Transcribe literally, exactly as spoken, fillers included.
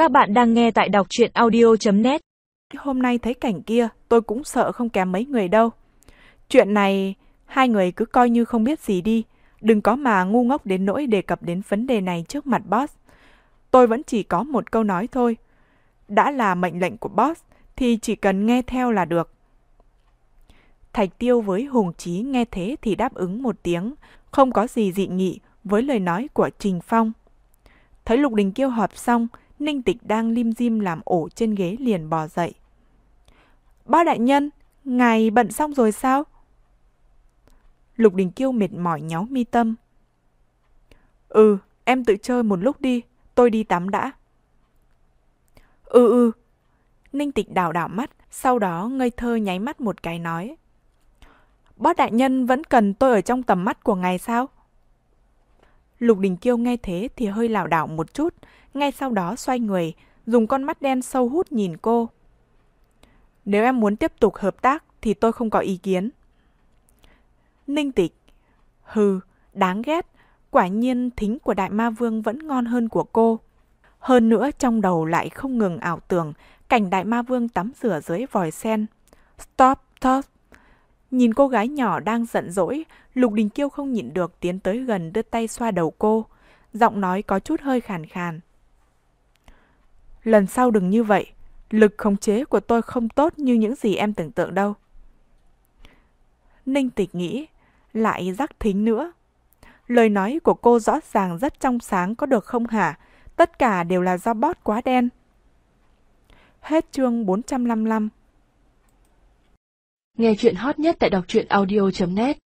Các bạn đang nghe tại đọc truyện audio chấm net. Hôm nay thấy cảnh kia, tôi cũng sợ không kém mấy người đâu. Chuyện này, hai người cứ coi như không biết gì đi. Đừng có mà ngu ngốc đến nỗi đề cập đến vấn đề này trước mặt boss. Tôi vẫn chỉ có một câu nói thôi. Đã là mệnh lệnh của boss, thì chỉ cần nghe theo là được. Thạch Tiêu với Hùng Chí nghe thế thì đáp ứng một tiếng, không có gì dị nghị với lời nói của Trình Phong. Thấy Lục Đình Kiêu họp xong, Ninh Tịch đang lim dim làm ổ trên ghế liền bò dậy. Bác đại nhân, ngài bận xong rồi sao? Lục Đình Kiêu mệt mỏi nháu mi tâm. Ừ, em tự chơi một lúc đi, tôi đi tắm đã. Ừ ừ. Ninh Tịch đảo đảo mắt, sau đó ngây thơ nháy mắt một cái nói. Bác đại nhân vẫn cần tôi ở trong tầm mắt của ngài sao? Lục Đình Kiêu nghe thế thì hơi lảo đảo một chút, ngay sau đó xoay người, dùng con mắt đen sâu hút nhìn cô. Nếu em muốn tiếp tục hợp tác thì tôi không có ý kiến. Ninh Tịch. Hừ, đáng ghét, quả nhiên thính của Đại Ma Vương vẫn ngon hơn của cô. Hơn nữa trong đầu lại không ngừng ảo tưởng cảnh Đại Ma Vương tắm rửa dưới vòi sen. Stop, stop. Nhìn cô gái nhỏ đang giận dỗi, Lục Đình Kiêu không nhịn được tiến tới gần đưa tay xoa đầu cô. Giọng nói có chút hơi khàn khàn. Lần sau đừng như vậy, lực khống chế của tôi không tốt như những gì em tưởng tượng đâu. Ninh Tịch nghĩ, lại rắc thính nữa. Lời nói của cô rõ ràng rất trong sáng có được không hả? Tất cả đều là do bot quá đen. Hết chương bốn trăm lăm mươi lăm. Nghe chuyện hot nhất tại đọc truyện audio chấm net.